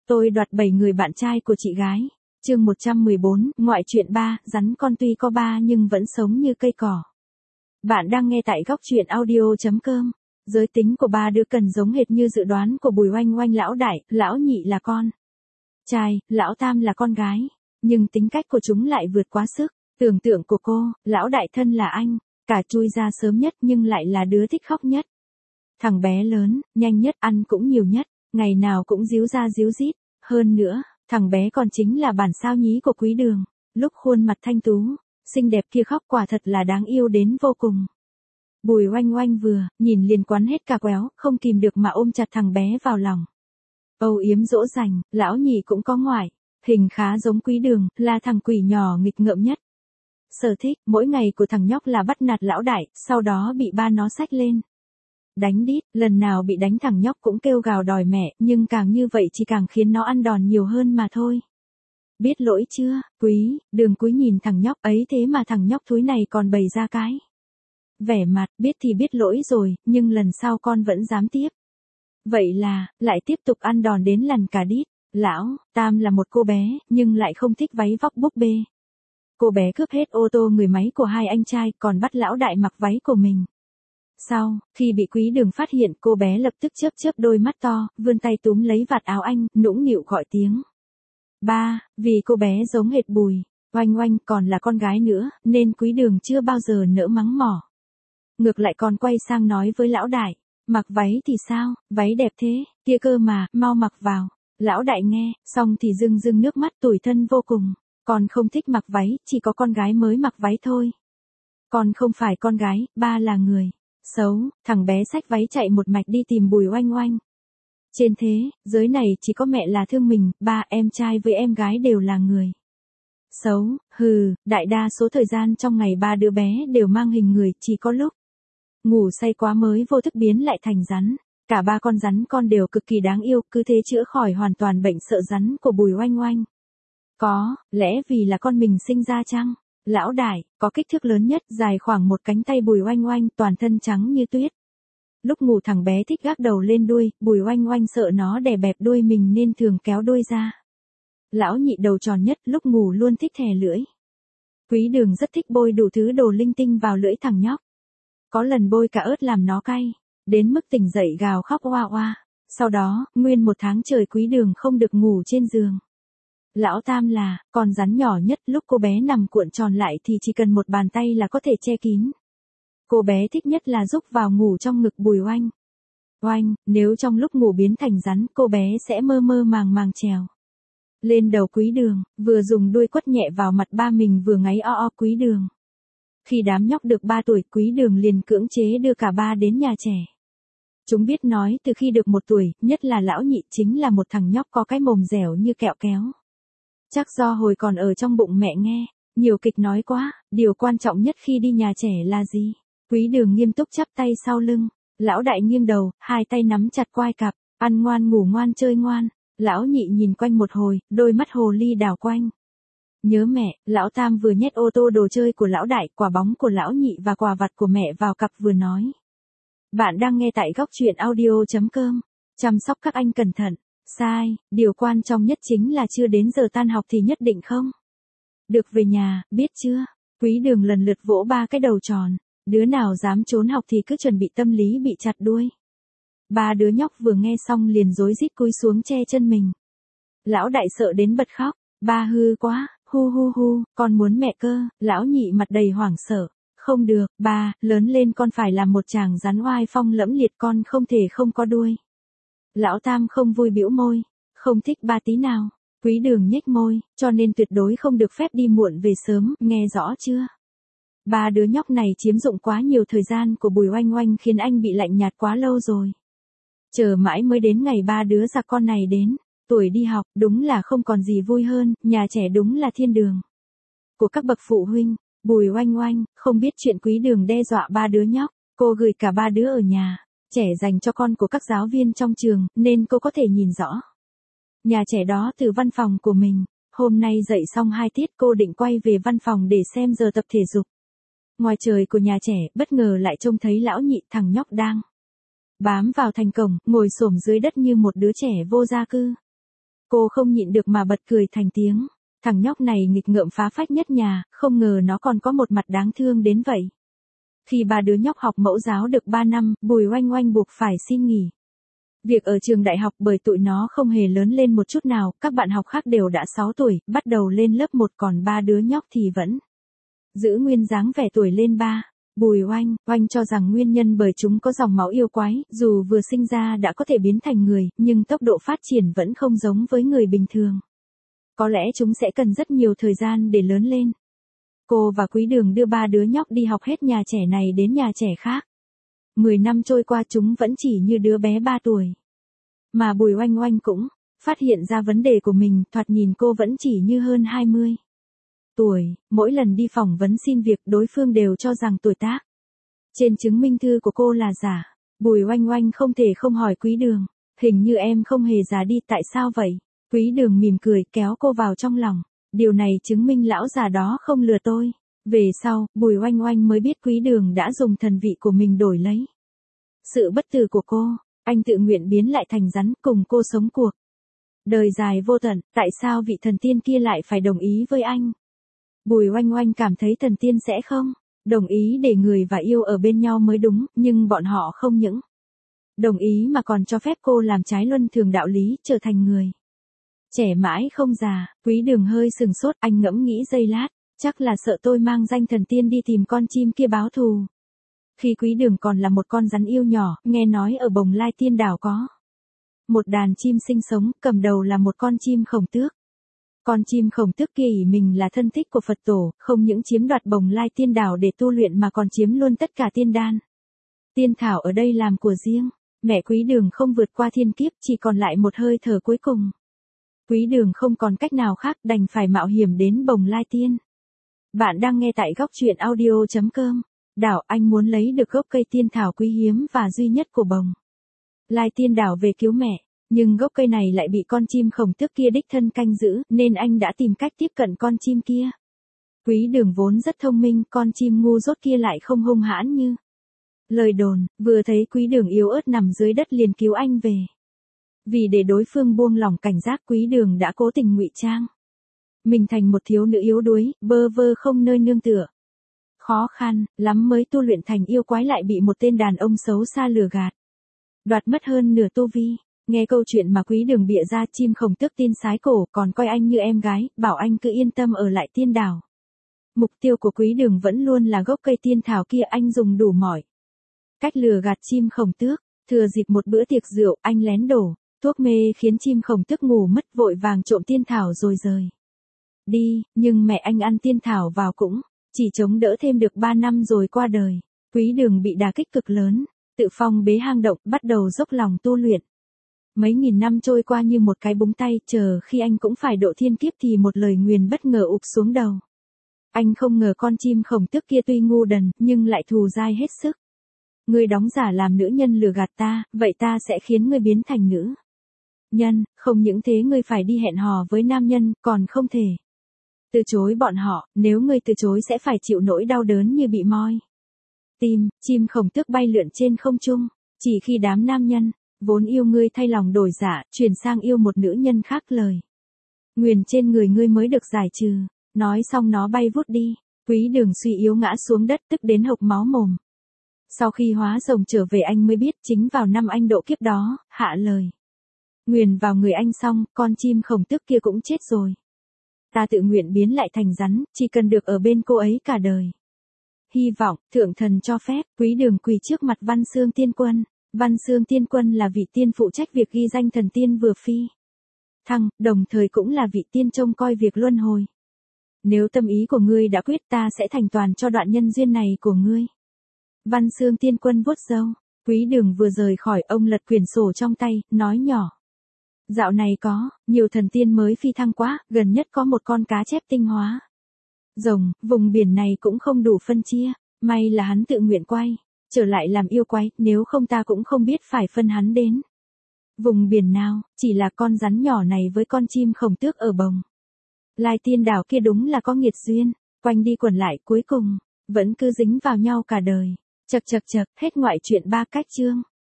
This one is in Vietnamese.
Tôi đoạt 7 người bạn trai của chị gái. Chương 114, ngoại truyện 3, rắn con tuy có ba nhưng vẫn sống như cây cỏ. Bạn đang nghe tại góc truyện audio.com. Giới tính của ba đứa cần giống hệt như dự đoán của Bùi Oanh Oanh. Lão đại, lão nhị là con trai, lão tam là con gái. Nhưng tính cách của chúng lại vượt quá sức tưởng tượng của cô. Lão đại thân là anh, cả chui ra sớm nhất nhưng lại là đứa thích khóc nhất. Thằng bé lớn, nhanh nhất, ăn cũng nhiều nhất, ngày nào cũng díu ra díu dít. Hơn nữa, thằng bé còn chính là bản sao nhí của Quý Đường. Lúc khuôn mặt thanh tú, xinh đẹp kia khóc quả thật là đáng yêu đến vô cùng. Bùi Oanh Oanh vừa nhìn liền quắn hết cả quéo, không kìm được mà ôm chặt thằng bé vào lòng. Âu yếm dỗ dành, lão nhị cũng có ngoại, hình khá giống Quý Đường, là thằng quỷ nhỏ nghịch ngợm nhất. Sở thích mỗi ngày của thằng nhóc là bắt nạt lão đại, sau đó bị ba nó xách lên đánh đít. Lần nào bị đánh thằng nhóc cũng kêu gào đòi mẹ, nhưng càng như vậy chỉ càng khiến nó ăn đòn nhiều hơn mà thôi. Biết lỗi chưa, Quý Đường cúi nhìn thằng nhóc ấy, thế mà thằng nhóc thúi này còn bày ra cái vẻ mặt, biết thì biết lỗi rồi, nhưng lần sau con vẫn dám tiếp. Vậy là, lại tiếp tục ăn đòn đến lằn cả đít. Lão tam là một cô bé, nhưng lại không thích váy vóc búp bê. Cô bé cướp hết ô tô người máy của hai anh trai, còn bắt lão đại mặc váy của mình. Sau, khi bị Quý Đường phát hiện, cô bé lập tức chớp chớp đôi mắt to, vươn tay túm lấy vạt áo anh, nũng nịu gọi tiếng ba, vì cô bé giống hệt Bùi Oanh Oanh, còn là con gái nữa, nên Quý Đường chưa bao giờ nỡ mắng mỏ. Ngược lại còn quay sang nói với lão đại, mặc váy thì sao, váy đẹp thế, kia cơ mà, mau mặc vào. Lão đại nghe, xong thì rưng rưng nước mắt tủi thân vô cùng. Con không thích mặc váy, chỉ có con gái mới mặc váy thôi. Con không phải con gái, ba là người xấu. Thằng bé xách váy chạy một mạch đi tìm Bùi Oanh Oanh. Trên thế giới này chỉ có mẹ là thương mình, ba em trai với em gái đều là người xấu. Hừ, đại đa số thời gian trong ngày ba đứa bé đều mang hình người, chỉ có lúc ngủ say quá mới vô thức biến lại thành rắn. Cả ba con rắn con đều cực kỳ đáng yêu, cứ thế chữa khỏi hoàn toàn bệnh sợ rắn của Bùi Oanh Oanh. Có lẽ vì là con mình sinh ra chăng? Lão đại, có kích thước lớn nhất, dài khoảng một cánh tay Bùi Oanh Oanh, toàn thân trắng như tuyết. Lúc ngủ thằng bé thích gác đầu lên đuôi, Bùi Oanh Oanh sợ nó đè bẹp đuôi mình nên thường kéo đuôi ra. Lão nhị đầu tròn nhất, lúc ngủ luôn thích thè lưỡi. Quý Đường rất thích bôi đủ thứ đồ linh tinh vào lưỡi thằng nhóc. Có lần bôi cả ớt làm nó cay, đến mức tỉnh dậy gào khóc oa oa. Sau đó, nguyên một tháng trời Quý Đường không được ngủ trên giường. Lão tam là con rắn nhỏ nhất, lúc cô bé nằm cuộn tròn lại thì chỉ cần một bàn tay là có thể che kín. Cô bé thích nhất là rúc vào ngủ trong ngực Bùi Oanh Oanh. Nếu trong lúc ngủ biến thành rắn, cô bé sẽ mơ mơ màng màng trèo lên đầu Quý Đường, vừa dùng đuôi quất nhẹ vào mặt ba mình vừa ngáy o o Quý Đường. Khi đám nhóc được 3 tuổi, Quý Đường liền cưỡng chế đưa cả ba đến nhà trẻ. Chúng biết nói từ khi được 1 tuổi, nhất là lão nhị chính là một thằng nhóc có cái mồm dẻo như kẹo kéo. Chắc do hồi còn ở trong bụng mẹ nghe nhiều kịch nói quá. Điều quan trọng nhất khi đi nhà trẻ là gì? Quý Đường nghiêm túc chắp tay sau lưng. Lão đại nghiêng đầu, hai tay nắm chặt quai cặp, ăn ngoan ngủ ngoan chơi ngoan. Lão nhị nhìn quanh một hồi, đôi mắt hồ ly đảo quanh. Nhớ mẹ. Lão tam vừa nhét ô tô đồ chơi của lão đại, quả bóng của lão nhị và quà vặt của mẹ vào cặp vừa nói. Bạn đang nghe tại góc truyện audio.com. Chăm sóc các anh cẩn thận. Sai, điều quan trọng nhất chính là chưa đến giờ tan học thì nhất định không được về nhà, biết chưa? Quý Đường lần lượt vỗ 3 cái đầu tròn. Đứa nào dám trốn học thì cứ chuẩn bị tâm lý bị chặt đuôi. 3 đứa nhóc vừa nghe xong liền rối rít cúi xuống che chân mình. Lão đại sợ đến bật khóc. Ba hư quá, hu hu hu, con muốn mẹ cơ. Lão nhị mặt đầy hoảng sợ. Không được, ba, lớn lên con phải làm một chàng rắn oai phong lẫm liệt, con không thể không có đuôi. Lão tam không vui bĩu môi, không thích ba tí nào. Quý Đường nhếch môi, cho nên tuyệt đối không được phép đi muộn về sớm, nghe rõ chưa? 3 đứa nhóc này chiếm dụng quá nhiều thời gian của Bùi Oanh Oanh khiến anh bị lạnh nhạt quá lâu rồi. Chờ mãi mới đến ngày 3 đứa giặc con này đến, tuổi đi học, đúng là không còn gì vui hơn, nhà trẻ đúng là thiên đường của các bậc phụ huynh. Bùi Oanh Oanh không biết chuyện Quý Đường đe dọa 3 đứa nhóc, cô gửi cả 3 đứa ở nhà trẻ dành cho con của các giáo viên trong trường, nên cô có thể nhìn rõ nhà trẻ đó từ văn phòng của mình. Hôm nay dạy xong 2 tiết cô định quay về văn phòng để xem giờ tập thể dục. Ngoài trời của nhà trẻ, bất ngờ lại trông thấy lão nhị, thằng nhóc đang bám vào thành cổng, ngồi xổm dưới đất như một đứa trẻ vô gia cư. Cô không nhịn được mà bật cười thành tiếng. Thằng nhóc này nghịch ngợm phá phách nhất nhà, không ngờ nó còn có một mặt đáng thương đến vậy. Khi ba đứa nhóc học mẫu giáo được 3 năm, Bùi Oanh Oanh buộc phải xin nghỉ việc ở trường đại học bởi tụi nó không hề lớn lên một chút nào, các bạn học khác đều đã 6 tuổi, bắt đầu lên lớp 1 còn ba đứa nhóc thì vẫn giữ nguyên dáng vẻ tuổi lên 3. Bùi Oanh Oanh cho rằng nguyên nhân bởi chúng có dòng máu yêu quái, dù vừa sinh ra đã có thể biến thành người, nhưng tốc độ phát triển vẫn không giống với người bình thường. Có lẽ chúng sẽ cần rất nhiều thời gian để lớn lên. Cô và Quý Đường đưa ba đứa nhóc đi học hết nhà trẻ này đến nhà trẻ khác. 10 năm trôi qua chúng vẫn chỉ như đứa bé 3 tuổi. Mà Bùi Oanh Oanh cũng phát hiện ra vấn đề của mình, thoạt nhìn cô vẫn chỉ như hơn 20 tuổi, mỗi lần đi phỏng vấn xin việc đối phương đều cho rằng tuổi tác trên chứng minh thư của cô là giả. Bùi Oanh Oanh không thể không hỏi Quý Đường, hình như em không hề già đi, tại sao vậy? Quý Đường mỉm cười kéo cô vào trong lòng, điều này chứng minh lão già đó không lừa tôi. Về sau, Bùi Oanh Oanh mới biết Quý Đường đã dùng thần vị của mình đổi lấy sự bất tử của cô, anh tự nguyện biến lại thành rắn cùng cô sống cuộc đời dài vô tận, tại sao vị thần tiên kia lại phải đồng ý với anh? Bùi Oanh Oanh cảm thấy thần tiên sẽ không đồng ý để người và yêu ở bên nhau mới đúng, nhưng bọn họ không những đồng ý mà còn cho phép cô làm trái luân thường đạo lý, trở thành người trẻ mãi không già. Quý Đường hơi sừng sốt, anh ngẫm nghĩ giây lát, chắc là sợ tôi mang danh thần tiên đi tìm con chim kia báo thù. Khi Quý Đường còn là một con rắn yêu nhỏ, nghe nói ở Bồng Lai Tiên Đảo có một đàn chim sinh sống, cầm đầu là một con chim khổng tước. Con chim khổng tước kia ỷ mình là thân thích của Phật tổ, không những chiếm đoạt Bồng Lai Tiên Đảo để tu luyện mà còn chiếm luôn tất cả tiên đan, tiên thảo ở đây làm của riêng. Mẹ Quý Đường không vượt qua thiên kiếp, chỉ còn lại một hơi thở cuối cùng. Quý Đường không còn cách nào khác, đành phải mạo hiểm đến Bồng Lai Tiên. Bạn đang nghe tại góc truyện audio.com. Đảo, anh muốn lấy được gốc cây tiên thảo quý hiếm và duy nhất của Bồng Lai Tiên Đảo về cứu mẹ, nhưng gốc cây này lại bị con chim khổng tước kia đích thân canh giữ, nên anh đã tìm cách tiếp cận con chim kia. Quý Đường vốn rất thông minh, con chim ngu dốt kia lại không hung hãn như lời đồn, vừa thấy Quý Đường yếu ớt nằm dưới đất liền cứu anh về. Vì để đối phương buông lỏng cảnh giác, Quý Đường đã cố tình ngụy trang mình thành một thiếu nữ yếu đuối, bơ vơ không nơi nương tựa. Khó khăn lắm mới tu luyện thành yêu quái, lại bị một tên đàn ông xấu xa lừa gạt, đoạt mất hơn nửa tu vi. Nghe câu chuyện mà Quý Đường bịa ra, chim khổng tước tin sái cổ, còn coi anh như em gái, bảo anh cứ yên tâm ở lại tiên đảo. Mục tiêu của Quý Đường vẫn luôn là gốc cây tiên thảo kia, anh dùng đủ mọi cách lừa gạt chim khổng tước. Thừa dịp một bữa tiệc rượu, anh lén đổ thuốc mê khiến chim khổng tước ngủ mất, vội vàng trộm tiên thảo rồi rời đi, nhưng mẹ anh ăn tiên thảo vào cũng chỉ chống đỡ thêm được 3 năm rồi qua đời. Quý Đường bị đả kích cực lớn, tự phong bế hang động, bắt đầu dốc lòng tu luyện. Mấy nghìn năm trôi qua như một cái búng tay, chờ khi anh cũng phải độ thiên kiếp thì một lời nguyền bất ngờ ụp xuống đầu. Anh không ngờ con chim khổng tước kia tuy ngu đần, nhưng lại thù dai hết sức. Ngươi đóng giả làm nữ nhân lừa gạt ta, vậy ta sẽ khiến ngươi biến thành nữ nhân, không những thế ngươi phải đi hẹn hò với nam nhân, còn không thể từ chối bọn họ, nếu ngươi từ chối sẽ phải chịu nỗi đau đớn như bị moi tim. Chim khổng tước bay lượn trên không trung, chỉ khi đám nam nhân vốn yêu ngươi thay lòng đổi dạ, chuyển sang yêu một nữ nhân khác, lời nguyền trên người ngươi mới được giải trừ. Nói xong nó bay vút đi. Quý Đường suy yếu ngã xuống đất, tức đến hộc máu mồm. Sau khi hóa rồng trở về, anh mới biết chính vào năm anh độ kiếp đó, hạ lời nguyền vào người anh xong, con chim khổng tước kia cũng chết rồi. Ta tự nguyện biến lại thành rắn, chỉ cần được ở bên cô ấy cả đời. Hy vọng thượng thần cho phép. Quý Đường quỳ trước mặt Văn Xương Tiên Quân. Văn Xương Tiên Quân là vị tiên phụ trách việc ghi danh thần tiên vừa phi thăng, đồng thời cũng là vị tiên trông coi việc luân hồi. Nếu tâm ý của ngươi đã quyết, ta sẽ thành toàn cho đoạn nhân duyên này của ngươi. Văn Xương Tiên Quân vuốt râu. Quý Đường vừa rời khỏi, ông lật quyển sổ trong tay, nói nhỏ. Dạo này có nhiều thần tiên mới phi thăng quá, gần nhất có một con cá chép tinh hóa rồng, vùng biển này cũng không đủ phân chia, may là hắn tự nguyện quay trở lại làm yêu quái, nếu không ta cũng không biết phải phân hắn đến vùng biển nào. Chỉ là con rắn nhỏ này với con chim khổng tước ở Bồng Lai Tiên Đảo kia đúng là có nghiệt duyên, quanh đi quẩn lại cuối cùng vẫn cứ dính vào nhau cả đời. Chậc, hết ngoại truyện 3 cách chương.